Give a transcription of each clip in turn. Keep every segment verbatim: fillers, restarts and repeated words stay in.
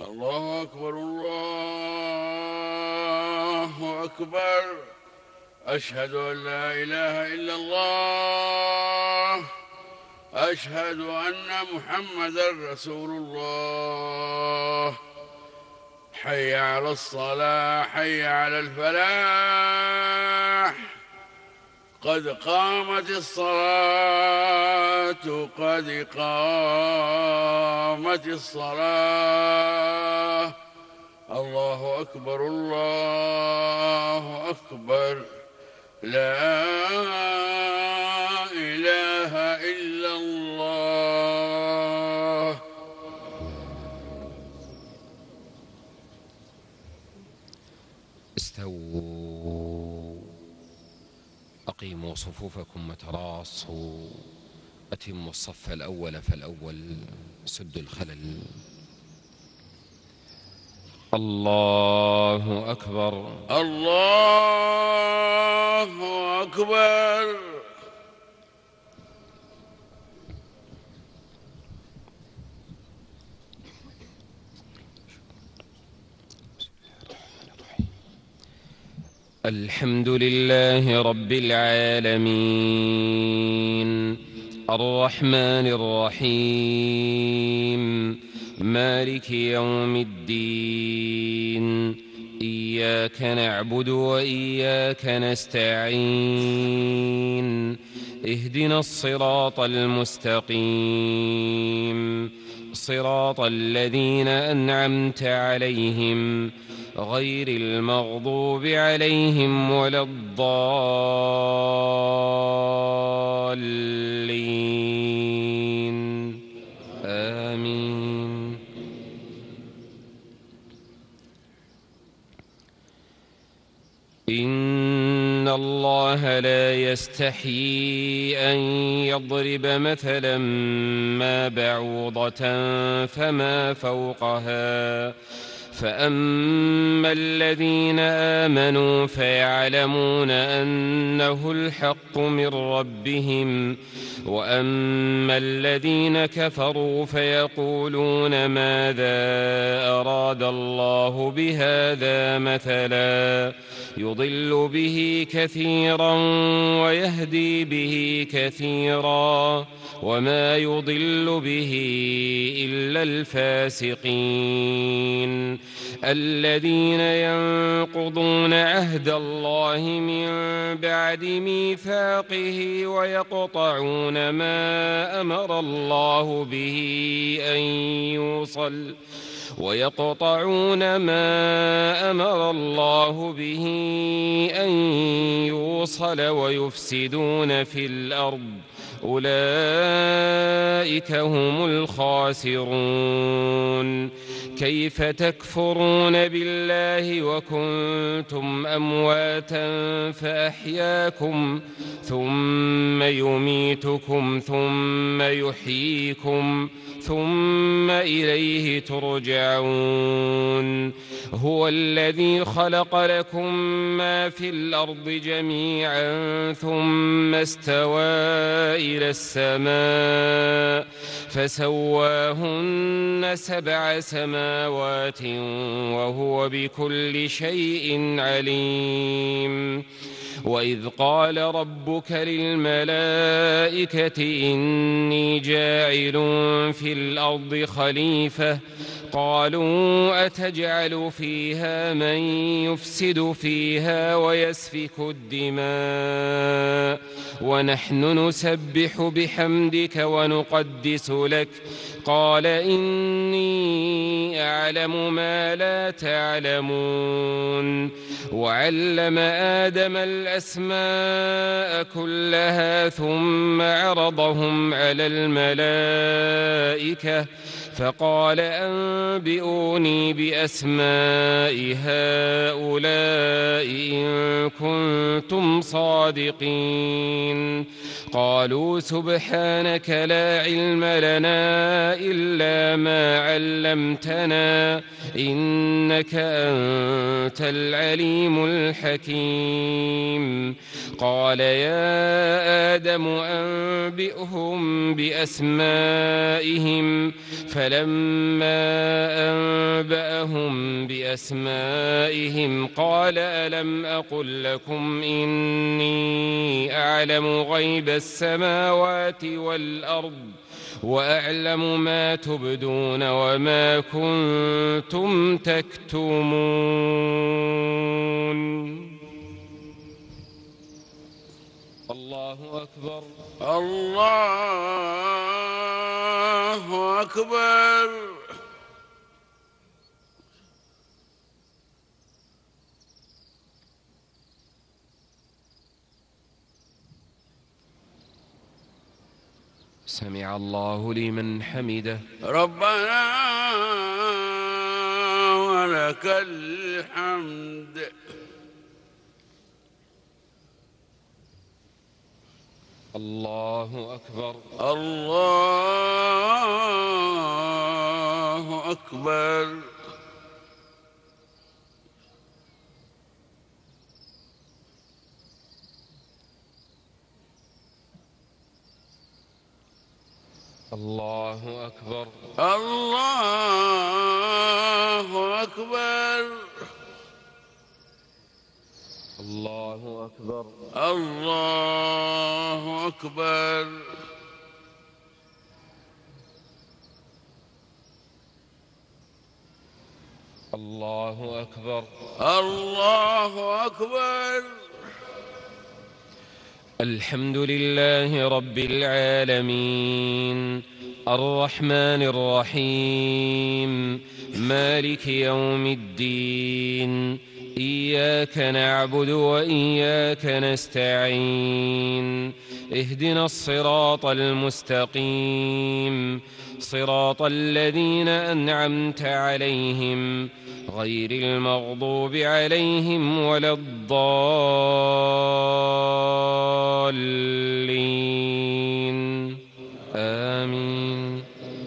الله أكبر الله أكبر. أشهد أن لا إله إلا الله. أشهد أن محمدًا رسول الله. حي على الصلاة، حي على الفلاح. قد قامت الصلاة، قد قامت الصلاة. الله أكبر الله أكبر. لا إله إلا الله. استووا، أقيموا صفوفكم وتراصوا، أتموا الصف الأول فالأول، سدوا الخلل. الله أكبر الله أكبر. الحمد لله رب العالمين، الرحمن الرحيم، مالك يوم الدين. إياك نعبد وإياك نستعين، اهدنا الصراط المستقيم، صراط الذين أنعمت عليهم غير المغضوب عليهم ولا الضالين. آمين. إن الله لا يستحيي أن يضرب مثلا ما بعوضة فما فوقها، فأما الذين آمنوا فيعلمون أنه الحق من ربهم، وأما الذين كفروا فيقولون ماذا أراد الله بهذا مثلا، يضل به كثيرا ويهدي به كثيرا، وما يضل به إلا الفاسقين الذين ينقضون عهد الله من بعد ميثاقه ويقطعون ما أمر الله به أن يوصل ويقطعون ما أمر الله به أن يوصل ويفسدون في الأرض، أولئك هم الخاسرون. كيف تكفرون بالله وكنتم أمواتا فأحياكم، ثم يميتكم ثم يحييكم، ثم إليه ترجعون. هو الذي خلق لكم ما في الأرض جميعا ثم استوى إلى السماء فسواهن سبع سماوات وهو بكل شيء عليم. وإذ قال ربك للملائكة إني جاعل في الأرض خليفة، قالوا أتجعل فيها من يفسد فيها ويسفك الدماء ونحن نسبح بحمدك ونقدس لك، قال إني أعلم ما لا تعلمون. وعلم آدم الأسماء كلها ثم عرضهم على الملائكة فقال أنبئوني بأسماء هؤلاء إن كنتم صادقين. قالوا سبحانك لا علم لنا إلا ما علمتنا إنك أنت العليم الحكيم. قال يا آدم أنبئهم بأسمائهم فلما أنبأهم بأسمائهم قال ألم أقل لكم إني أعلم غيب السماوات والأرض وأعلم ما تبدون وما كنتم تكتمون. الله أكبر. الله أكبر. سمع الله لمن حمده. ربنا ولك الحمد. الله أكبر. الله أكبر. الله أكبر. الله أكبر. الله أكبر. الله أكبر. الله أكبر. الله أكبر. الحمد لله رب العالمين الرحمن الرحيم مالك يوم الدين إياك نعبد وإياك نستعين اهدنا الصراط المستقيم صراط الذين أنعمت عليهم غير المغضوب عليهم ولا الضالين آمين.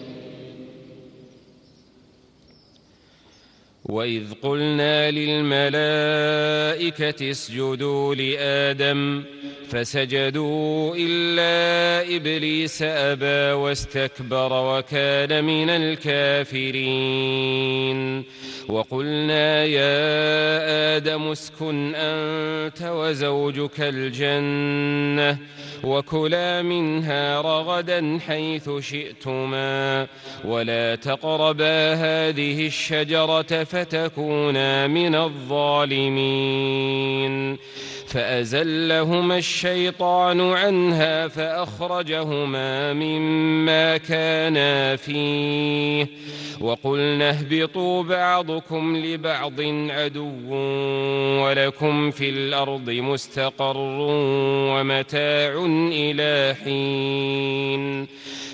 وإذ قلنا للملائكة اسجدوا لآدم فسجدوا إلا إبليس أبى واستكبر وكان من الكافرين. وقلنا يا آدم اسكن أنت وزوجك الجنة وكلا منها رغدا حيث شئتما ولا تقربا هذه الشجرة فتكونا من الظالمين. فأزلهما الشيطان عنها فأخرجهما مما كانا فيه وقلنا اهبطوا بعضكم لبعض عدو ولكم في الأرض مستقر ومتاع إلى حين.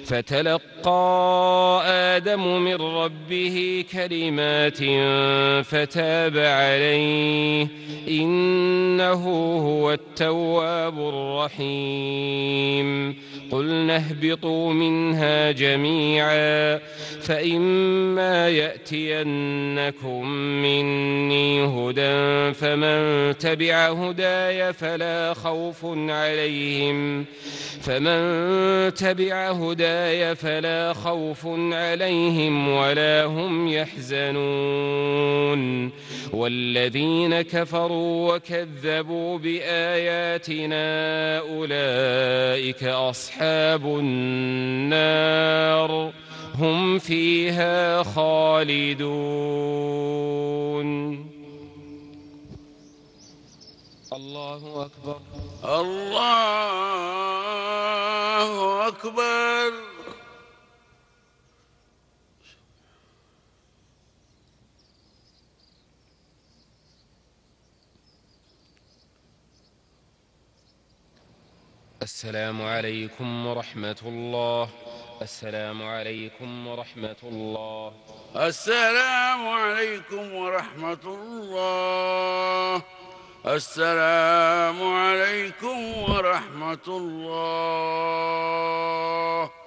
فتلقى آدم من ربه كلمات فتاب عليه إنه هو التواب الرحيم. قلنا اهبطوا منها جميعا فإما يأتينكم مني هدى فمن تبع هداي فلا خوف عليهم فمن تبع هداي فلا خوف عليهم ولا هم يحزنون. والذين كفروا وكذبوا بآياتنا أولئك أصحاب النار هم فيها خالدون. الله أكبر. الله أكبر. السلام عليكم ورحمة الله. السلام عليكم ورحمة الله. السلام عليكم ورحمة الله. السلام عليكم ورحمة الله.